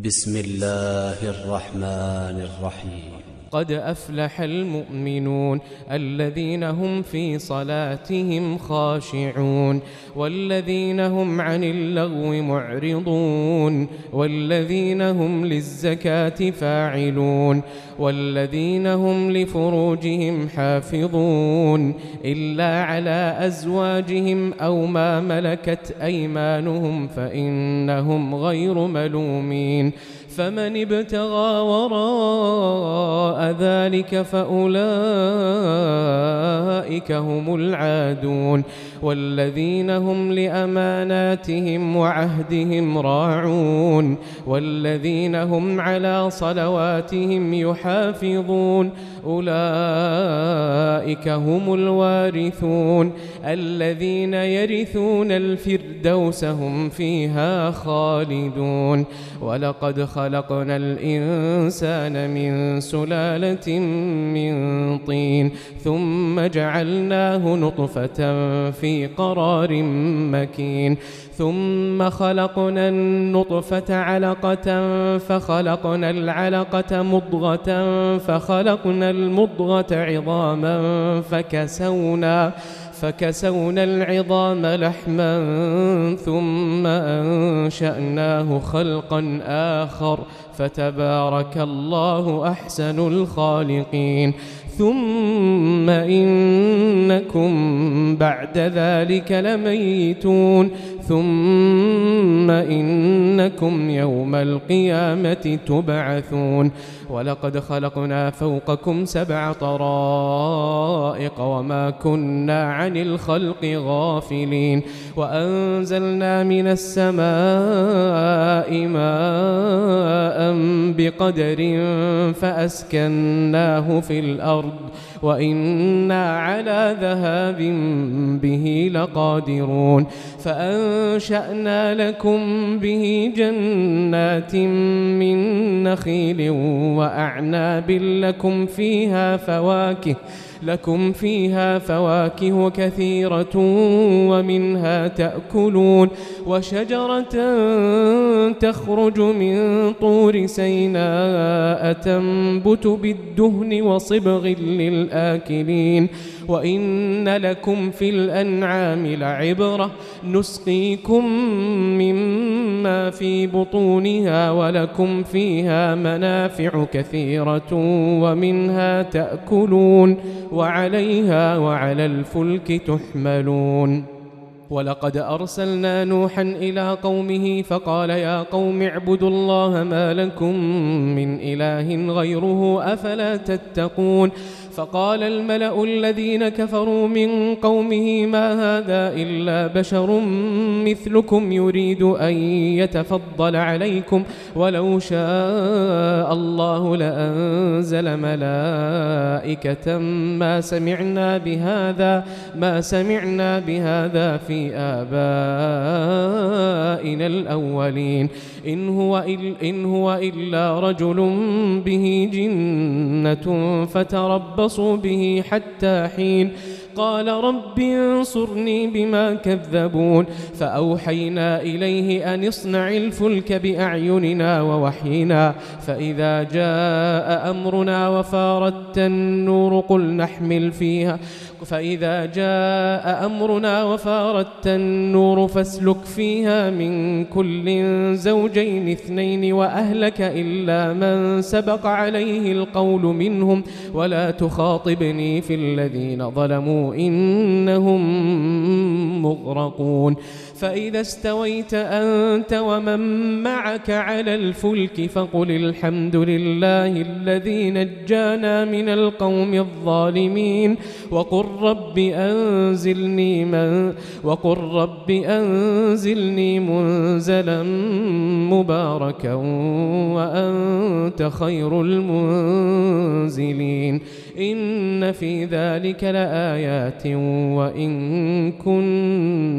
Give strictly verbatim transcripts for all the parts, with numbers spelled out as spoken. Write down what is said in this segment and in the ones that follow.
بسم الله الرحمن الرحيم. قد أفلح المؤمنون الذين هم في صلاتهم خاشعون والذين هم عن اللغو معرضون والذين هم للزكاة فاعلون والذين هم لفروجهم حافظون إلا على أزواجهم أو ما ملكت أيمانهم فإنهم غير ملومين. فمن ابتغى وراء ذلك فأولئك هم العادون والذين هم لأماناتهم وعهدهم راعون والذين هم على صلواتهم يحافظون أولئك هم الوارثون الذين يرثون الفردوس هم فيها خالدون. ولقد خلقنا الإنسان من سلالة من طين ثم جعلناه نطفة في قرار مكين ثم خلقنا النطفة علقة فخلقنا العلقة مضغة فخلقنا المضغة عظاما فكسونا فكسونا العظام لحما ثم أنشأناه خلقا آخر فتبارك الله أحسن الخالقين. ثم إنكم بعد ذلك لميتون ثم إنكم يوم القيامة تبعثون. ولقد خلقنا فوقكم سبع طرائق وما كنا عن الخلق غافلين وأنزلنا من السماء ماء بقدر فأسكناه في الأرض وإنا على ذهاب به لقادرون. فأنشأنا لكم به جنات من نخيل وأعناب لكم فيها فواكه لكم فيها فواكه كثيرة ومنها تأكلون وشجرة تخرج من طور سيناء تنبت بالدهن وصبغ للآكلين. وإن لكم في الأنعام لعبرة نسقيكم مما في بطونها ولكم فيها منافع كثيرة ومنها تأكلون وعليها وعلى الفلك تحملون. ولقد أرسلنا نوحا إلى قومه فقال يا قوم اعبدوا الله ما لكم من إله غيره أفلا تتقون. فقال الملأ الذين كفروا من قومه ما هذا إلا بشر مثلكم يريد أن يتفضل عليكم ولو شاء الله لأنزل ملائكة ما سمعنا بهذا ما سمعنا بهذا في آبائنا الأولين إن هو, إن هو إلا رجل به جنة فتربصوا به حتى حين. قال رب انصرني بما كذبون. فأوحينا إليه أن اصنع الفلك بأعيننا ووحينا فإذا جاء أمرنا وفارت النور قل نحمل فيها فإذا جاء أمرنا وفارت النور فاسلك فيها من كل زوجين اثنين وأهلك إلا من سبق عليه القول منهم ولا تخاطبني في الذين ظلموا إنهم مغرقون. فإذا استويت أنت ومن معك على الفلك فقل الحمد لله الذي نجانا من القوم الظالمين وقل رب أنزلني من وقل رب أنزلني منزلا مباركا وأنت خير المنزلين. إن في ذلك لآيات وإن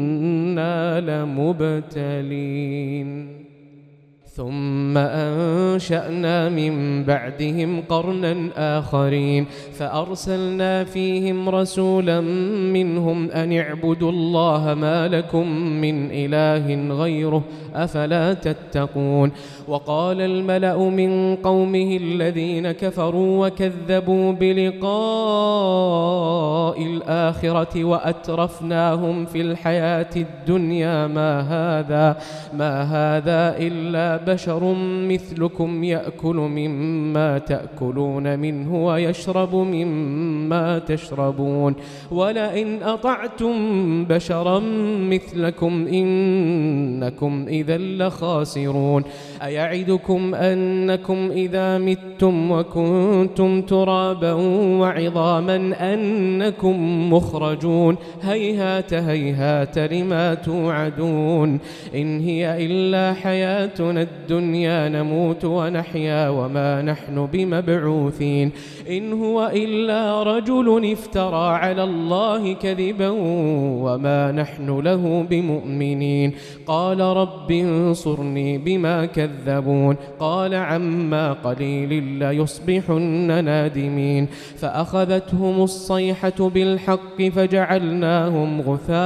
كنا لمبتلين. ثم أن أنشأنا من بعدهم قرنا آخرين فأرسلنا فيهم رسولا منهم أن اعبدوا الله ما لكم من إله غيره أفلا تتقون وقال الملأ من قومه الذين كفروا وكذبوا بلقاء الآخرة وأترفناهم في الحياة الدنيا ما هذا ما هذا إلا بشر مثلكم يأكل مما تأكلون منه ويشرب مما تشربون ولئن أطعتم بشرا مثلكم إنكم إذا لخاسرون أيعدكم أنكم إذا متم وكنتم ترابا وعظاما أنكم مخرجون هيهات هيهات لما توعدون إن هي إلا حياتنا الدنيا نموت ونحيا وما نحن بمبعوثين إن هو إلا رجل افترى على الله كذبا وما نحن له بمؤمنين قال رب انصرني بما كذبون قال عما قليل ليصبحن نادمين فأخذتهم الصيحة بالحق فجعلناهم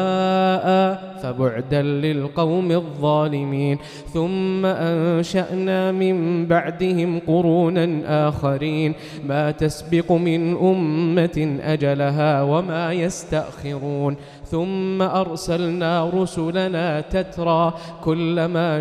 غثاء فبعدا للقوم الظالمين ثم أنشأنا من بعدهم قرونا آخرين ما تسبق من أمة أجلها وما يستأخرون ثم أرسلنا رسلنا تترى كلما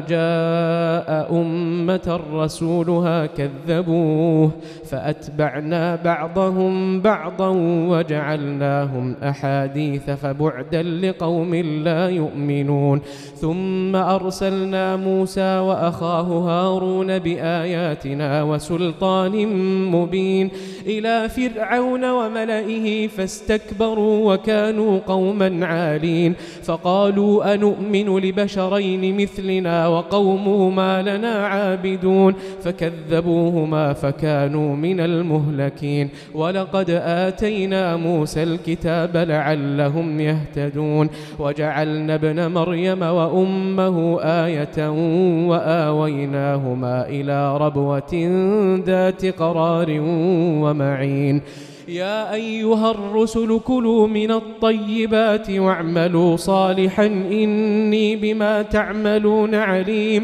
جاء أمة رسولها كذبوه فأتبعنا بعضهم بعضا وجعلناهم أحاديث فبعدا لقوم لا يؤمنون ثم أرسلنا موسى وأخاه هارون بآياتنا وسلطان مبين إلى فرعون وملئه فاستكبروا وكانوا قوما عالين فقالوا أنؤمن لبشرين مثلنا وقومهما لنا عابدون فكذبوهما فكانوا من المهلكين ولقد آتينا موسى الكتاب لعلهم يهتدون وجعلنا ابن مريم وأمه آية وآويناهما إلى ربوة ذات قرار ومعين يا أيها الرسل كلوا من الطيبات واعملوا صالحا إني بما تعملون عليم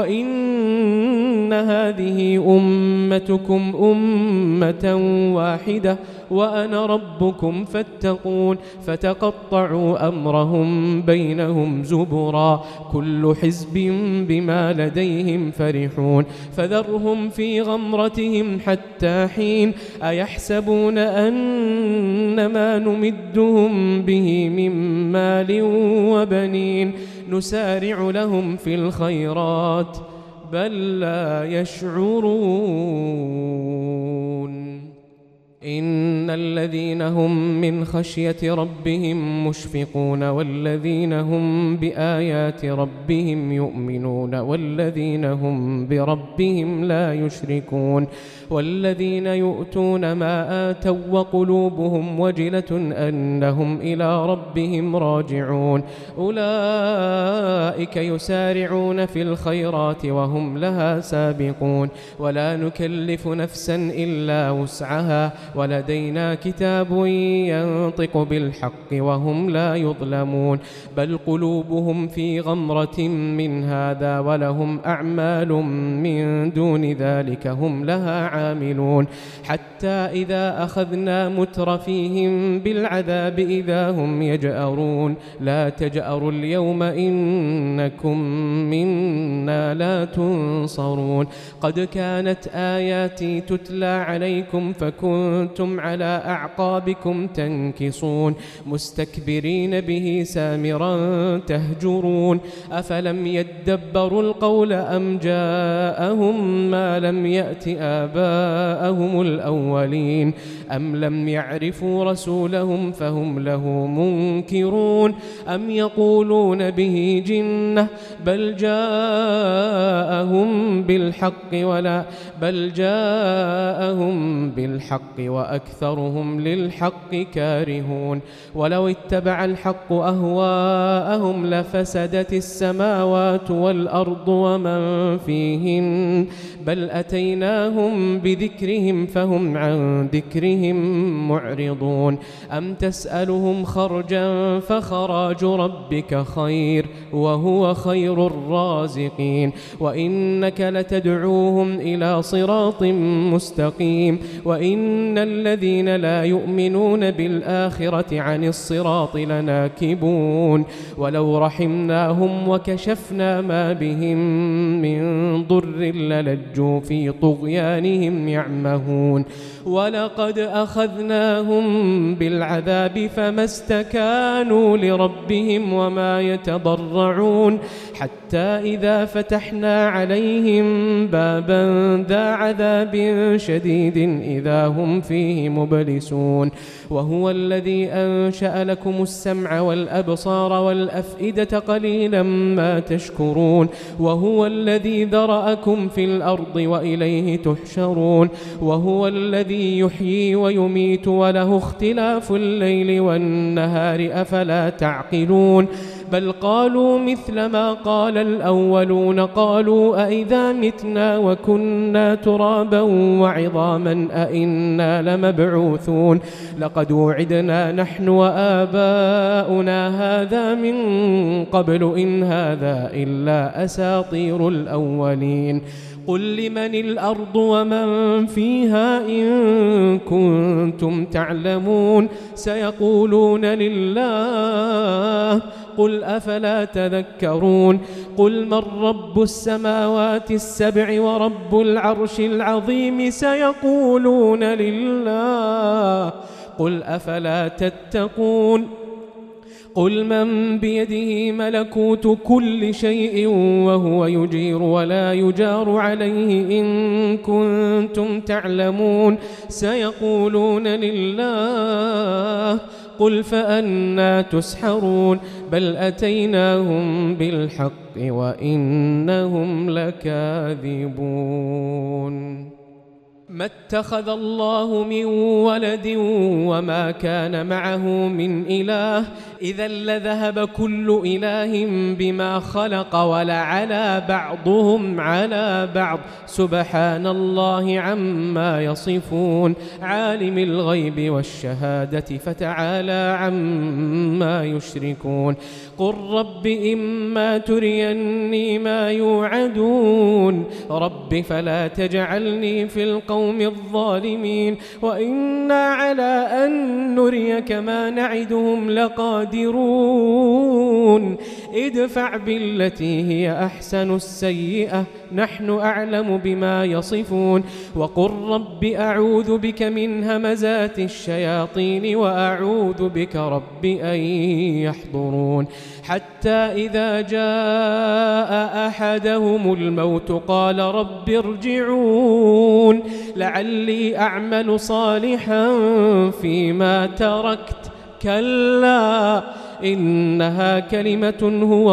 وإن هذه أمتكم أمة واحدة وأنا ربكم فاتقون فتقطعوا أمرهم بينهم زبرا كل حزب بما لديهم فرحون فذرهم في غمرتهم حتى حين أيحسبون أنما نمدهم به من مال وبنين نسارع لهم في الخيرات بل لا يشعرون إن الذين هم من خشية ربهم مشفقون والذين هم بآيات ربهم يؤمنون والذين هم بربهم لا يشركون والذين يؤتون ما آتوا وقلوبهم وجلة أنهم إلى ربهم راجعون أولئك يسارعون في الخيرات وهم لها سابقون ولا نكلف نفسا إلا وسعها ولدينا كتاب ينطق بالحق وهم لا يظلمون بل قلوبهم في غمرة من هذا ولهم أعمال من دون ذلك هم لها عاملون حتى إذا أخذنا مترفيهم بالعذاب إذا هم يجأرون لا تجأروا اليوم إنكم منا لا تنصرون قد كانت آياتي تتلى عليكم فكنتم كنتم على أعقابكم تنكصون مستكبرين به سامرا تهجرون أفلم يدبروا القول أم جاءهم ما لم يأت آباءهم الأولين أم لم يعرفوا رسولهم فهم له منكرون أم يقولون به جنة بل جاءهم بالحق ولا بل جاءهم بالحق وأكثرهم للحق كارهون ولو اتبع الحق أهواءهم لفسدت السماوات والأرض ومن فيهن بل أتيناهم بذكرهم فهم عن ذكرهم معرضون أم تسألهم خرجا فخراج ربك خير وهو خير الرازقين وإنك لتدعوهم إلى صراط مستقيم وإن الذين لا يؤمنون بالآخرة عن الصراط لناكبون ولو رحمناهم وكشفنا ما بهم من ضر للجوا في طغيانهم يعمهون ولقد أخذناهم بالعذاب فما استكانوا لربهم وما يتضرعون حتى إذا فتحنا عليهم بابا ذا عذاب شديد إذا هم فيه مبلسون وهو الذي أنشأ لكم السمع والأبصار والأفئدة قليلا ما تشكرون وهو الذي ذرأكم في الأرض وإليه تحشرون وهو الذي يحيي ويميت وله اختلاف الليل والنهار أفلا تعقلون بل قالوا مثل ما قال الأولون قالوا أئذا متنا وكنا ترابا وعظاما أئنا لمبعوثون لقد وعدنا نحن وآباؤنا هذا من قبل إن هذا إلا أساطير الأولين قل لمن الأرض ومن فيها إن كنتم تعلمون سيقولون لله قل أفلا تذكرون قل من رب السماوات السبع ورب العرش العظيم سيقولون لله قل أفلا تتقون قل من بيده ملكوت كل شيء وهو يجير ولا يجار عليه إن كنتم تعلمون سيقولون لله قل فأنى تسحرون بل أتيناهم بالحق وإنهم لكاذبون ما اتخذ الله من ولد وما كان معه من إله إذا لذهب كل إله بما خلق ولعلى بعضهم على بعض سبحان الله عما يصفون عالم الغيب والشهادة فتعالى عما يشركون قل رب إما تريني ما يوعدون رب فلا تجعلني في القوم الظالمين وإنا على أن نريك ما نعدهم لقادرون ادفع بالتي هي أحسن السيئة نحن أعلم بما يصفون وقل رب أعوذ بك من همزات الشياطين وأعوذ بك رب أن يحضرون حتى إذا جاء أحدهم الموت قال رب ارجعون لعلي أعمل صالحا فيما تركت كلا إنها كلمة هو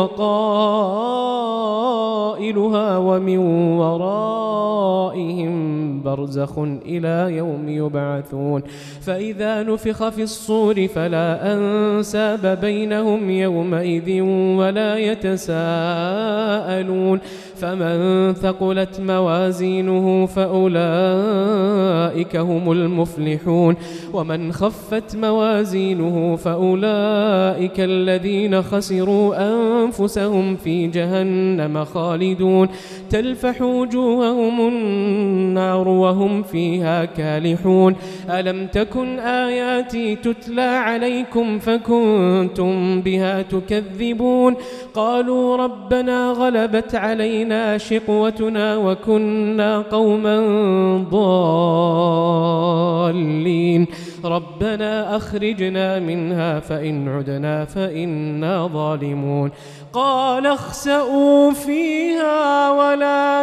قائلها ومن ورائهم برزخ إلى يوم يبعثون فإذا نفخ في الصور فلا أنساب بينهم يومئذ ولا يتساءلون فمن ثقلت موازينه فأولئك هم المفلحون ومن خفت موازينه فأولئك الذين خسروا أنفسهم في جهنم خالدون تلفح وجوههم النار وهم فيها كالحون ألم تكن آياتي تتلى عليكم فكنتم بها تكذبون قالوا ربنا غلبت علينا شقوتنا وكنا قوما ضالين رب ربنا أخرجنا منها فإن عدنا فإنا ظالمون قال اخسئوا فيها ولا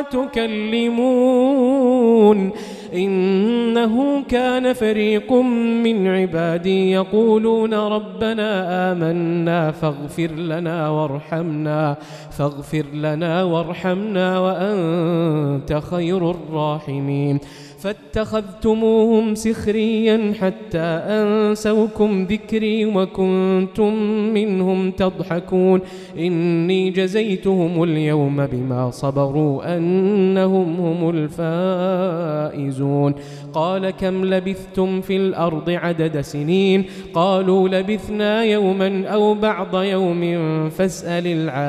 تكلمون إنه كان فريق من عبادي يقولون ربنا آمنا فاغفر لنا وارحمنا فاغفر لنا وارحمنا وأنت خير الراحمين فاتخذتموهم سخريا حتى أنسوكم ذكري وكنتم منهم تضحكون إني جزيتهم اليوم بما صبروا أنهم هم الفائزون قال كم لبثتم في الأرض عدد سنين قالوا لبثنا يوما أو بعض يوم فاسأل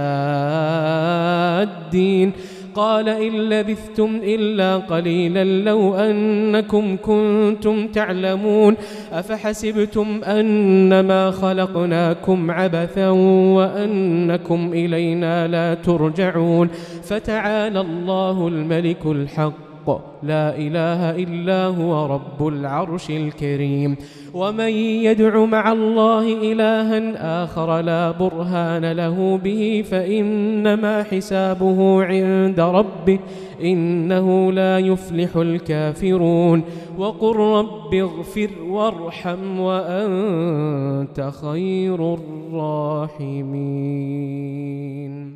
العادين قال إن لبثتم إلا قليلا لو أنكم كنتم تعلمون أفحسبتم أنما خلقناكم عبثا وأنكم إلينا لا ترجعون فتعالى الله الملك الحق لا إله إلا هو رب العرش الكريم ومن يدع مع الله إلها آخر لا برهان له به فإنما حسابه عند ربه إنه لا يفلح الكافرون وقل رب اغفر وارحم وأنت خير الراحمين.